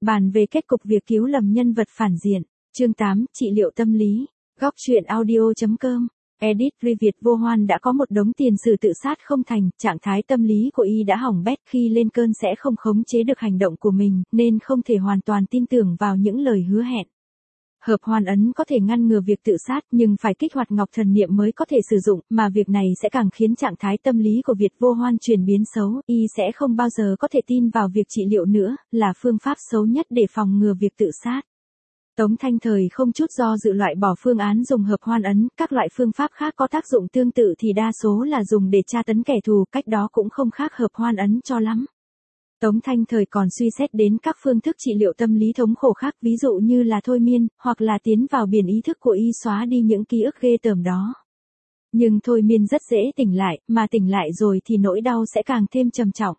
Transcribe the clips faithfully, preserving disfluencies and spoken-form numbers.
bàn về kết cục việc cứu lầm nhân vật phản diện. Chương tám, trị liệu tâm lý. Góc truyện audio chấm com. Edit Riviet Vô Hoan đã có một đống tiền sử tự sát không thành, trạng thái tâm lý của y đã hỏng bét, khi lên cơn sẽ không khống chế được hành động của mình, nên không thể hoàn toàn tin tưởng vào những lời hứa hẹn. Hợp hoan ấn có thể ngăn ngừa việc tự sát, nhưng phải kích hoạt ngọc thần niệm mới có thể sử dụng, mà việc này sẽ càng khiến trạng thái tâm lý của Việt Vô Hoan chuyển biến xấu, y sẽ không bao giờ có thể tin vào việc trị liệu nữa, là phương pháp xấu nhất để phòng ngừa việc tự sát. Tống Thanh Thời không chút do dự loại bỏ phương án dùng hợp hoan ấn, các loại phương pháp khác có tác dụng tương tự thì đa số là dùng để tra tấn kẻ thù, cách đó cũng không khác hợp hoan ấn cho lắm. Tống Thanh Thời còn suy xét đến các phương thức trị liệu tâm lý thống khổ khác, ví dụ như là thôi miên, hoặc là tiến vào biển ý thức của y xóa đi những ký ức ghê tởm đó. Nhưng thôi miên rất dễ tỉnh lại, mà tỉnh lại rồi thì nỗi đau sẽ càng thêm trầm trọng.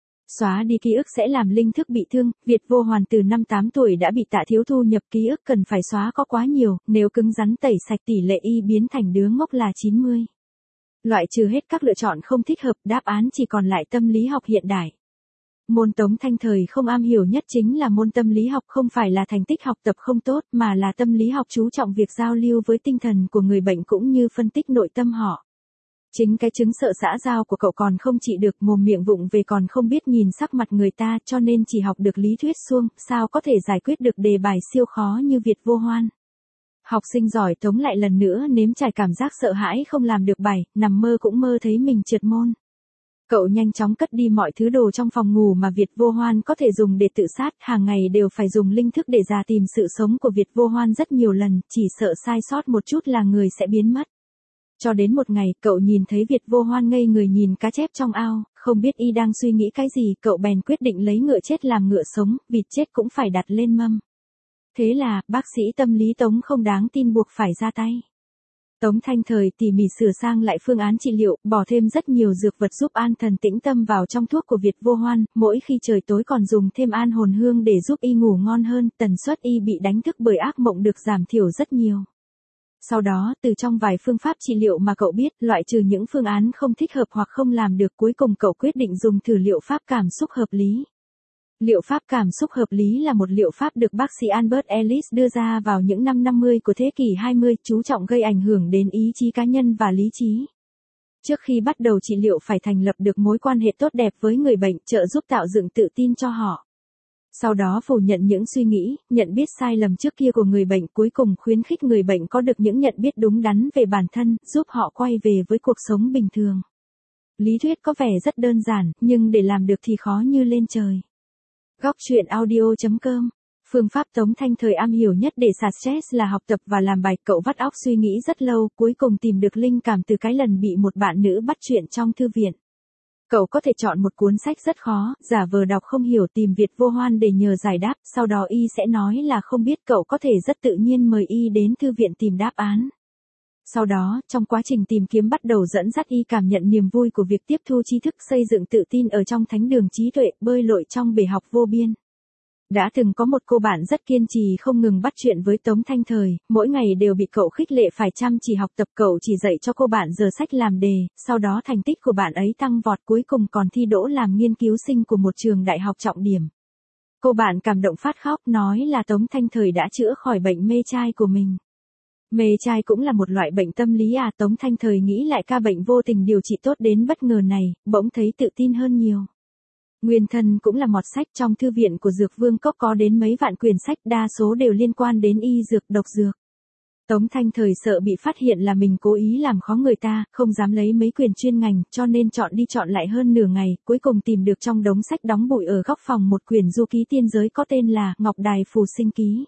Xóa đi ký ức sẽ làm linh thức bị thương, Việt Vô Hoan từ năm tám tuổi đã bị Tạ Thiếu Thu nhập ký ức cần phải xóa có quá nhiều, nếu cứng rắn tẩy sạch tỷ lệ y biến thành đứa ngốc là chín mươi. Loại trừ hết các lựa chọn không thích hợp, đáp án chỉ còn lại tâm lý học hiện đại. Môn Tống Thanh Thời không am hiểu nhất chính là môn tâm lý học, không phải là thành tích học tập không tốt, mà là tâm lý học chú trọng việc giao lưu với tinh thần của người bệnh cũng như phân tích nội tâm họ. Chính cái chứng sợ xã giao của cậu còn không trị được, mồm miệng vụng về còn không biết nhìn sắc mặt người ta, cho nên chỉ học được lý thuyết suông, sao có thể giải quyết được đề bài siêu khó như Việt Vô Hoan. Học sinh giỏi Tống lại lần nữa nếm trải cảm giác sợ hãi không làm được bài, nằm mơ cũng mơ thấy mình trượt môn. Cậu nhanh chóng cất đi mọi thứ đồ trong phòng ngủ mà Việt Vô Hoan có thể dùng để tự sát, hàng ngày đều phải dùng linh thức để dò tìm sự sống của Việt Vô Hoan rất nhiều lần, chỉ sợ sai sót một chút là người sẽ biến mất. Cho đến một ngày, cậu nhìn thấy Việt Vô Hoan ngây người nhìn cá chép trong ao, không biết y đang suy nghĩ cái gì, cậu bèn quyết định lấy ngựa chết làm ngựa sống, vịt chết cũng phải đặt lên mâm. Thế là, bác sĩ tâm lý Tống không đáng tin buộc phải ra tay. Tống Thanh Thời tỉ mỉ sửa sang lại phương án trị liệu, bỏ thêm rất nhiều dược vật giúp an thần tĩnh tâm vào trong thuốc của Việt Vô Hoan, mỗi khi trời tối còn dùng thêm an hồn hương để giúp y ngủ ngon hơn, tần suất y bị đánh thức bởi ác mộng được giảm thiểu rất nhiều. Sau đó, từ trong vài phương pháp trị liệu mà cậu biết, loại trừ những phương án không thích hợp hoặc không làm được, cuối cùng cậu quyết định dùng thử liệu pháp cảm xúc hợp lý. Liệu pháp cảm xúc hợp lý là một liệu pháp được bác sĩ Albert Ellis đưa ra vào những năm năm mươi của thế kỷ hai mươi, chú trọng gây ảnh hưởng đến ý chí cá nhân và lý trí. Trước khi bắt đầu trị liệu phải thành lập được mối quan hệ tốt đẹp với người bệnh, trợ giúp tạo dựng tự tin cho họ. Sau đó phủ nhận những suy nghĩ, nhận biết sai lầm trước kia của người bệnh, cuối cùng khuyến khích người bệnh có được những nhận biết đúng đắn về bản thân, giúp họ quay về với cuộc sống bình thường. Lý thuyết có vẻ rất đơn giản, nhưng để làm được thì khó như lên trời. Góc truyện audio chấm com. Phương pháp Tống Thanh Thời am hiểu nhất để xả stress là học tập và làm bài, cậu vắt óc suy nghĩ rất lâu, cuối cùng tìm được linh cảm từ cái lần bị một bạn nữ bắt chuyện trong thư viện. Cậu có thể chọn một cuốn sách rất khó, giả vờ đọc không hiểu tìm Việt Vô Hoan để nhờ giải đáp, sau đó y sẽ nói là không biết, cậu có thể rất tự nhiên mời y đến thư viện tìm đáp án. Sau đó, trong quá trình tìm kiếm bắt đầu dẫn dắt y cảm nhận niềm vui của việc tiếp thu tri thức, xây dựng tự tin ở trong thánh đường trí tuệ, bơi lội trong bể học vô biên. Đã từng có một cô bạn rất kiên trì không ngừng bắt chuyện với Tống Thanh Thời, mỗi ngày đều bị cậu khích lệ phải chăm chỉ học tập, cậu chỉ dạy cho cô bạn giờ sách làm đề, sau đó thành tích của bạn ấy tăng vọt, cuối cùng còn thi đỗ làm nghiên cứu sinh của một trường đại học trọng điểm. Cô bạn cảm động phát khóc, nói là Tống Thanh Thời đã chữa khỏi bệnh mê trai của mình. Mê trai cũng là một loại bệnh tâm lý à? Tống Thanh Thời nghĩ lại ca bệnh vô tình điều trị tốt đến bất ngờ này, bỗng thấy tự tin hơn nhiều. Nguyên thân cũng là mọt sách, trong thư viện của Dược Vương Cốc có đến mấy vạn quyển sách, đa số đều liên quan đến y dược, độc dược. Tống Thanh Thời sợ bị phát hiện là mình cố ý làm khó người ta, không dám lấy mấy quyển chuyên ngành, cho nên chọn đi chọn lại hơn nửa ngày, cuối cùng tìm được trong đống sách đóng bụi ở góc phòng một quyển du ký tiên giới có tên là Ngọc Đài Phù Sinh Ký.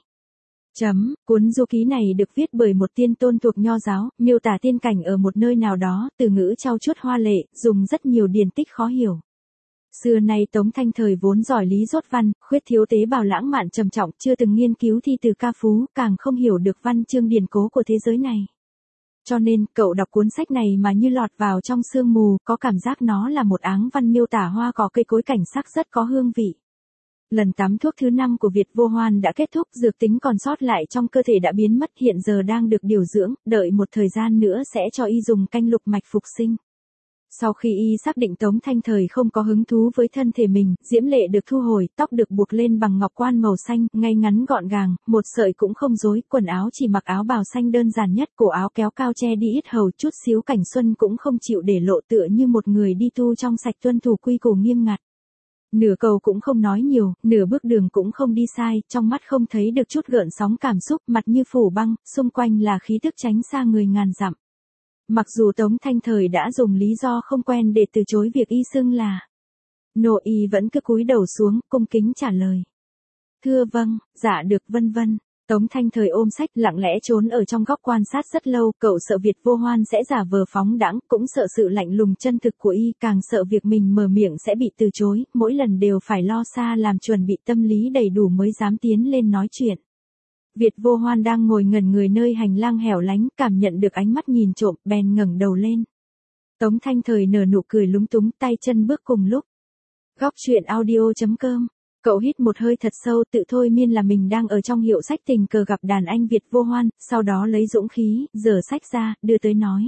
Chấm, cuốn du ký này được viết bởi một tiên tôn thuộc Nho giáo, miêu tả tiên cảnh ở một nơi nào đó, từ ngữ trau chuốt hoa lệ, dùng rất nhiều điển tích khó hiểu. Xưa nay Tống Thanh Thời vốn giỏi lý rốt văn, khuyết thiếu tế bào lãng mạn trầm trọng, chưa từng nghiên cứu thi từ ca phú, càng không hiểu được văn chương điển cố của thế giới này. Cho nên, cậu đọc cuốn sách này mà như lọt vào trong sương mù, có cảm giác nó là một áng văn miêu tả hoa cỏ cây cối cảnh sắc rất có hương vị. Lần tắm thuốc thứ năm của Việt Vô Hoan đã kết thúc, dược tính còn sót lại trong cơ thể đã biến mất, hiện giờ đang được điều dưỡng, đợi một thời gian nữa sẽ cho y dùng canh lục mạch phục sinh. Sau khi y xác định Tống Thanh Thời không có hứng thú với thân thể mình, diễm lệ được thu hồi, tóc được buộc lên bằng ngọc quan màu xanh, ngay ngắn gọn gàng, một sợi cũng không rối, quần áo chỉ mặc áo bào xanh đơn giản nhất, cổ áo kéo cao che đi ít hầu, chút xíu cảnh xuân cũng không chịu để lộ, tựa như một người đi tu trong sạch tuân thủ quy củ nghiêm ngặt. Nửa câu cũng không nói nhiều, nửa bước đường cũng không đi sai, trong mắt không thấy được chút gợn sóng cảm xúc, mặt như phủ băng, xung quanh là khí tức tránh xa người ngàn dặm. Mặc dù Tống Thanh Thời đã dùng lý do không quen để từ chối việc y xưng là nô, y vẫn cứ cúi đầu xuống, cung kính trả lời. Thưa vâng, dạ được, vân vân. Tống Thanh Thời ôm sách lặng lẽ trốn ở trong góc quan sát rất lâu, cậu sợ Việt Vô Hoan sẽ giả vờ phóng đãng, cũng sợ sự lạnh lùng chân thực của y, càng sợ việc mình mở miệng sẽ bị từ chối, mỗi lần đều phải lo xa làm chuẩn bị tâm lý đầy đủ mới dám tiến lên nói chuyện. Việt Vô Hoan đang ngồi ngẩn người nơi hành lang hẻo lánh, cảm nhận được ánh mắt nhìn trộm, bèn ngẩng đầu lên. Tống Thanh Thời nở nụ cười lúng túng, tay chân bước cùng lúc. Góc truyện audio chấm com. Cậu hít một hơi thật sâu, tự thôi miên là mình đang ở trong hiệu sách tình cờ gặp đàn anh Việt Vô Hoan, sau đó lấy dũng khí, giở sách ra, đưa tới nói.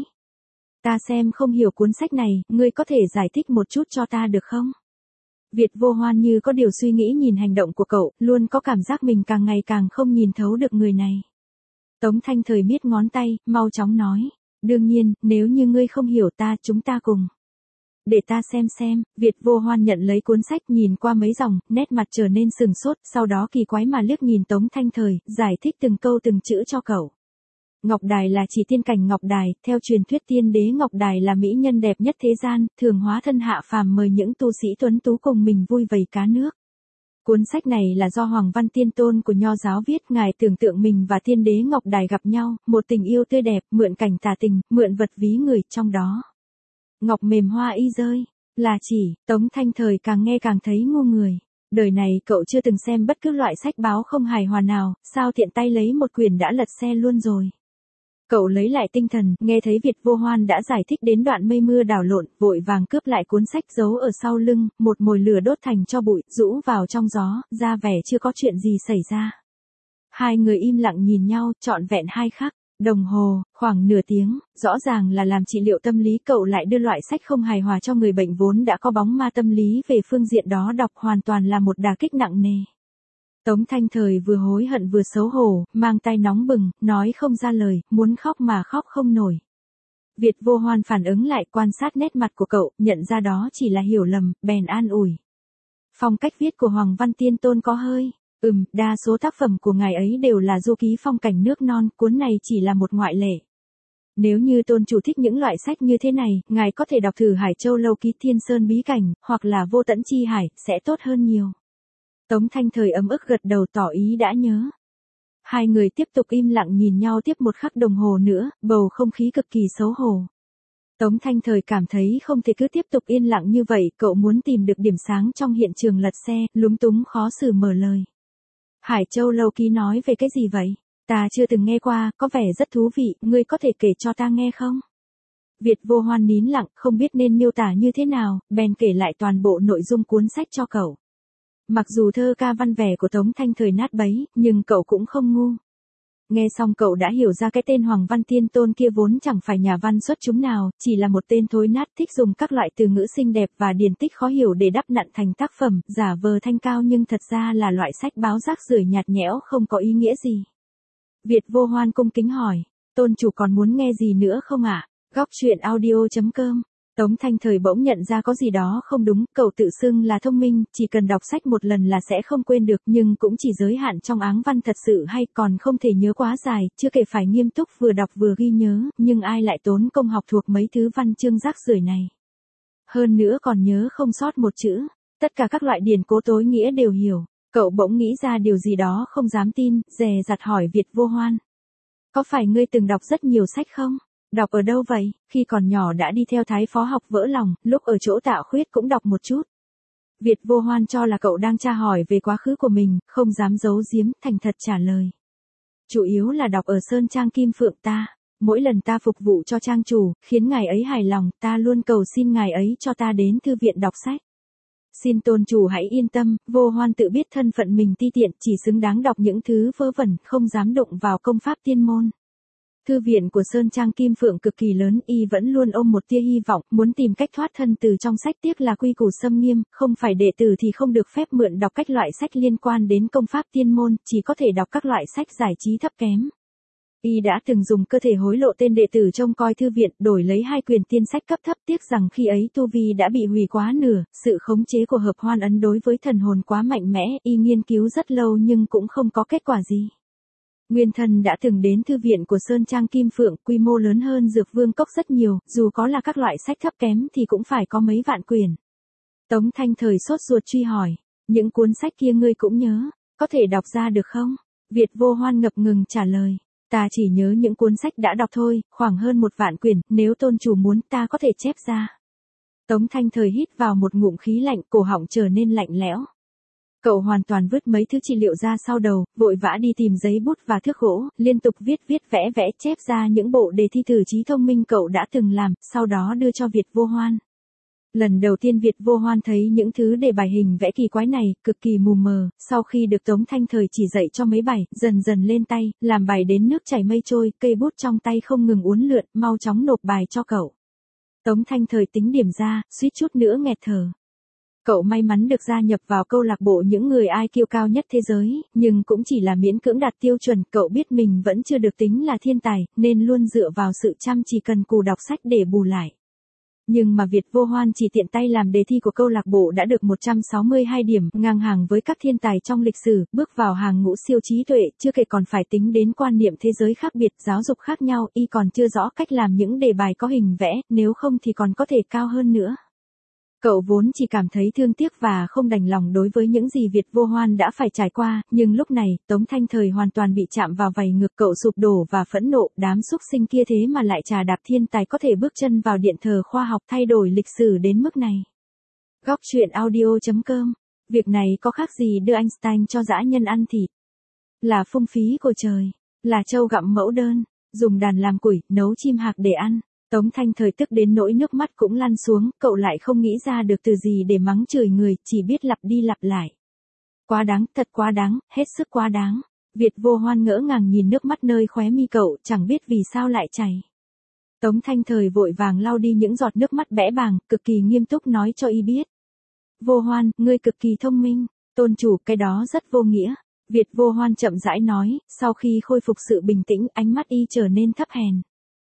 Ta xem không hiểu cuốn sách này, ngươi có thể giải thích một chút cho ta được không? Việt Vô Hoan như có điều suy nghĩ nhìn hành động của cậu, luôn có cảm giác mình càng ngày càng không nhìn thấu được người này. Tống Thanh Thời miết ngón tay, mau chóng nói. Đương nhiên, nếu như ngươi không hiểu ta, chúng ta cùng. Để ta xem xem, Việt Vô Hoan nhận lấy cuốn sách nhìn qua mấy dòng, nét mặt trở nên sừng sốt, sau đó kỳ quái mà liếc nhìn Tống Thanh Thời, giải thích từng câu từng chữ cho cậu. Ngọc Đài là chỉ tiên cảnh Ngọc Đài, theo truyền thuyết tiên đế Ngọc Đài là mỹ nhân đẹp nhất thế gian, thường hóa thân hạ phàm mời những tu sĩ tuấn tú cùng mình vui vầy cá nước. Cuốn sách này là do Hoàng Văn Tiên Tôn của Nho giáo viết, ngài tưởng tượng mình và tiên đế Ngọc Đài gặp nhau, một tình yêu tươi đẹp, mượn cảnh tà tình, mượn vật ví người, trong đó. Ngọc mềm hoa y rơi, là chỉ, Tống Thanh Thời càng nghe càng thấy ngu người. Đời này cậu chưa từng xem bất cứ loại sách báo không hài hòa nào, sao tiện tay lấy một quyển đã lật xe luôn rồi. Cậu lấy lại tinh thần, nghe thấy Việt Vô Hoan đã giải thích đến đoạn mây mưa đảo lộn, vội vàng cướp lại cuốn sách giấu ở sau lưng, một mồi lửa đốt thành tro bụi, rũ vào trong gió, ra vẻ chưa có chuyện gì xảy ra. Hai người im lặng nhìn nhau, trọn vẹn hai khắc, đồng hồ, khoảng nửa tiếng, rõ ràng là làm trị liệu tâm lý, cậu lại đưa loại sách không hài hòa cho người bệnh vốn đã có bóng ma tâm lý về phương diện đó, đọc hoàn toàn là một đả kích nặng nề. Tống Thanh Thời vừa hối hận vừa xấu hổ, mang tay nóng bừng, nói không ra lời, muốn khóc mà khóc không nổi. Việt Vô Hoan phản ứng lại, quan sát nét mặt của cậu, nhận ra đó chỉ là hiểu lầm, bèn an ủi. Phong cách viết của Hoàng Văn Tiên Tôn có hơi, ừm, đa số tác phẩm của ngài ấy đều là du ký phong cảnh nước non, cuốn này chỉ là một ngoại lệ. Nếu như tôn chủ thích những loại sách như thế này, ngài có thể đọc thử Hải Châu Lâu Ký Thiên Sơn Bí Cảnh, hoặc là Vô Tận Chi Hải, sẽ tốt hơn nhiều. Tống Thanh Thời ấm ức gật đầu tỏ ý đã nhớ. Hai người tiếp tục im lặng nhìn nhau tiếp một khắc đồng hồ nữa, bầu không khí cực kỳ xấu hổ. Tống Thanh Thời cảm thấy không thể cứ tiếp tục yên lặng như vậy, cậu muốn tìm được điểm sáng trong hiện trường lật xe, lúng túng khó xử mở lời. Hải Châu Lâu Ký nói về cái gì vậy? Ta chưa từng nghe qua, có vẻ rất thú vị, ngươi có thể kể cho ta nghe không? Việt Vô Hoan nín lặng, không biết nên miêu tả như thế nào, bèn kể lại toàn bộ nội dung cuốn sách cho cậu. Mặc dù thơ ca văn vẻ của Tống Thanh Thời nát bấy, nhưng cậu cũng không ngu. Nghe xong cậu đã hiểu ra cái tên Hoàng Văn Tiên Tôn kia vốn chẳng phải nhà văn xuất chúng nào, chỉ là một tên thối nát thích dùng các loại từ ngữ xinh đẹp và điển tích khó hiểu để đắp nặn thành tác phẩm, giả vờ thanh cao nhưng thật ra là loại sách báo rác rưởi nhạt nhẽo không có ý nghĩa gì. Việt Vô Hoan cung kính hỏi, tôn chủ còn muốn nghe gì nữa không ạ? À? Góc truyện audio chấm com. Tống Thanh Thời bỗng nhận ra có gì đó không đúng, cậu tự xưng là thông minh, chỉ cần đọc sách một lần là sẽ không quên được, nhưng cũng chỉ giới hạn trong áng văn thật sự hay, còn không thể nhớ quá dài, chưa kể phải nghiêm túc vừa đọc vừa ghi nhớ, nhưng ai lại tốn công học thuộc mấy thứ văn chương rác rưởi này. Hơn nữa còn nhớ không sót một chữ, tất cả các loại điển cố tối nghĩa đều hiểu, cậu bỗng nghĩ ra điều gì đó không dám tin, dè dặt hỏi Việt Vô Hoan. Có phải ngươi từng đọc rất nhiều sách không? Đọc ở đâu vậy? Khi còn nhỏ đã đi theo thái phó học vỡ lòng, lúc ở chỗ Tạ Khuyết cũng đọc một chút. Việt Vô Hoan cho là cậu đang tra hỏi về quá khứ của mình, không dám giấu giếm, thành thật trả lời. Chủ yếu là đọc ở Sơn Trang Kim Phượng ta. Mỗi lần ta phục vụ cho trang chủ, khiến ngài ấy hài lòng, ta luôn cầu xin ngài ấy cho ta đến thư viện đọc sách. Xin tôn chủ hãy yên tâm, Vô Hoan tự biết thân phận mình ti tiện, chỉ xứng đáng đọc những thứ vớ vẩn, không dám đụng vào công pháp tiên môn. Thư viện của Sơn Trang Kim Phượng cực kỳ lớn, y vẫn luôn ôm một tia hy vọng, muốn tìm cách thoát thân từ trong sách, tiếc là quy củ xâm nghiêm, không phải đệ tử thì không được phép mượn đọc các loại sách liên quan đến công pháp tiên môn, chỉ có thể đọc các loại sách giải trí thấp kém. Y đã từng dùng cơ thể hối lộ tên đệ tử trông coi thư viện, đổi lấy hai quyền tiên sách cấp thấp, tiếc rằng khi ấy tu vi đã bị hủy quá nửa, sự khống chế của hợp hoan ấn đối với thần hồn quá mạnh mẽ, y nghiên cứu rất lâu nhưng cũng không có kết quả gì. Nguyên Thần đã từng đến thư viện của Sơn Trang Kim Phượng, quy mô lớn hơn Dược Vương Cốc rất nhiều, dù có là các loại sách thấp kém thì cũng phải có mấy vạn quyển. Tống Thanh Thời sốt ruột truy hỏi, những cuốn sách kia ngươi cũng nhớ, có thể đọc ra được không? Việt Vô Hoan ngập ngừng trả lời, ta chỉ nhớ những cuốn sách đã đọc thôi, khoảng hơn một vạn quyển, nếu tôn chủ muốn ta có thể chép ra. Tống Thanh Thời hít vào một ngụm khí lạnh, cổ họng trở nên lạnh lẽo. Cậu hoàn toàn vứt mấy thứ trị liệu ra sau đầu, vội vã đi tìm giấy bút và thước gỗ, liên tục viết viết vẽ vẽ chép ra những bộ đề thi thử trí thông minh cậu đã từng làm, sau đó đưa cho Việt Vô Hoan. Lần đầu tiên Việt Vô Hoan thấy những thứ đề bài hình vẽ kỳ quái này, cực kỳ mù mờ, sau khi được Tống Thanh Thời chỉ dạy cho mấy bài, dần dần lên tay, làm bài đến nước chảy mây trôi, cây bút trong tay không ngừng uốn lượn, mau chóng nộp bài cho cậu. Tống Thanh Thời tính điểm ra, suýt chút nữa nghẹt thở. Cậu may mắn được gia nhập vào câu lạc bộ những người ai kiêu cao nhất thế giới, nhưng cũng chỉ là miễn cưỡng đạt tiêu chuẩn, cậu biết mình vẫn chưa được tính là thiên tài, nên luôn dựa vào sự chăm chỉ cần cù đọc sách để bù lại. Nhưng mà Việt Vô Hoan chỉ tiện tay làm đề thi của câu lạc bộ đã được một trăm sáu mươi hai điểm, ngang hàng với các thiên tài trong lịch sử, bước vào hàng ngũ siêu trí tuệ, chưa kể còn phải tính đến quan niệm thế giới khác biệt, giáo dục khác nhau, y còn chưa rõ cách làm những đề bài có hình vẽ, nếu không thì còn có thể cao hơn nữa. Cậu vốn chỉ cảm thấy thương tiếc và không đành lòng đối với những gì Việt Vô Hoan đã phải trải qua, nhưng lúc này, Tống Thanh Thời hoàn toàn bị chạm vào vảy ngược, cậu sụp đổ và phẫn nộ, đám xúc sinh kia thế mà lại trà đạp thiên tài có thể bước chân vào điện thờ khoa học thay đổi lịch sử đến mức này. Góc truyện audio chấm com, việc này có khác gì đưa Einstein cho dã nhân ăn thịt? Là phung phí của trời, là trâu gặm mẫu đơn, dùng đàn làm củi, nấu chim hạc để ăn. Tống Thanh Thời tức đến nỗi nước mắt cũng lăn xuống, cậu lại không nghĩ ra được từ gì để mắng chửi người, chỉ biết lặp đi lặp lại. Quá đáng, thật quá đáng, hết sức quá đáng. Việt Vô Hoan ngỡ ngàng nhìn nước mắt nơi khóe mi cậu, chẳng biết vì sao lại chảy. Tống Thanh Thời vội vàng lau đi những giọt nước mắt bẽ bàng, cực kỳ nghiêm túc nói cho y biết. Vô Hoan, ngươi cực kỳ thông minh, tôn chủ, cái đó rất vô nghĩa. Việt Vô Hoan chậm rãi nói, sau khi khôi phục sự bình tĩnh, ánh mắt y trở nên thấp hèn.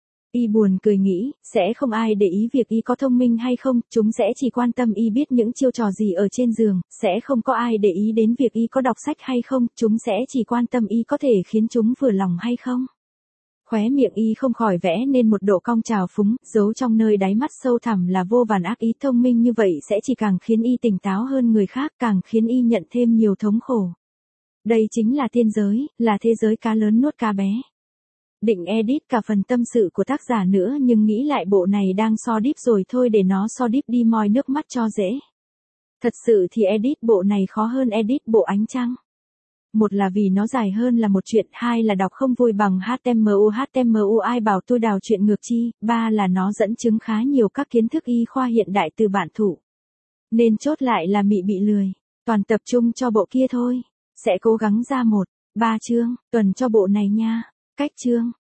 Y buồn cười nghĩ, sẽ không ai để ý việc y có thông minh hay không, chúng sẽ chỉ quan tâm y biết những chiêu trò gì ở trên giường, sẽ không có ai để ý đến việc y có đọc sách hay không, chúng sẽ chỉ quan tâm y có thể khiến chúng vừa lòng hay không. Khóe miệng y không khỏi vẽ nên một độ cong trào phúng, giấu trong nơi đáy mắt sâu thẳm là vô vàn ác ý. Thông minh như vậy sẽ chỉ càng khiến y tỉnh táo hơn người khác, càng khiến y nhận thêm nhiều thống khổ. Đây chính là thiên giới, là thế giới cá lớn nuốt cá bé. Định edit cả phần tâm sự của tác giả nữa nhưng nghĩ lại bộ này đang so deep rồi thôi để nó so deep đi moi nước mắt cho dễ. Thật sự thì edit bộ này khó hơn edit bộ Ánh Trăng. Một là vì nó dài hơn là một chuyện, hai là đọc không vui bằng hát tê em u hát tê em u ai bảo tôi đào chuyện ngược chi, ba là nó dẫn chứng khá nhiều các kiến thức y khoa hiện đại từ bản thụ. Nên chốt lại là mị bị lười, toàn tập trung cho bộ kia thôi, sẽ cố gắng ra một, ba chương, tuần cho bộ này nha. Cách chương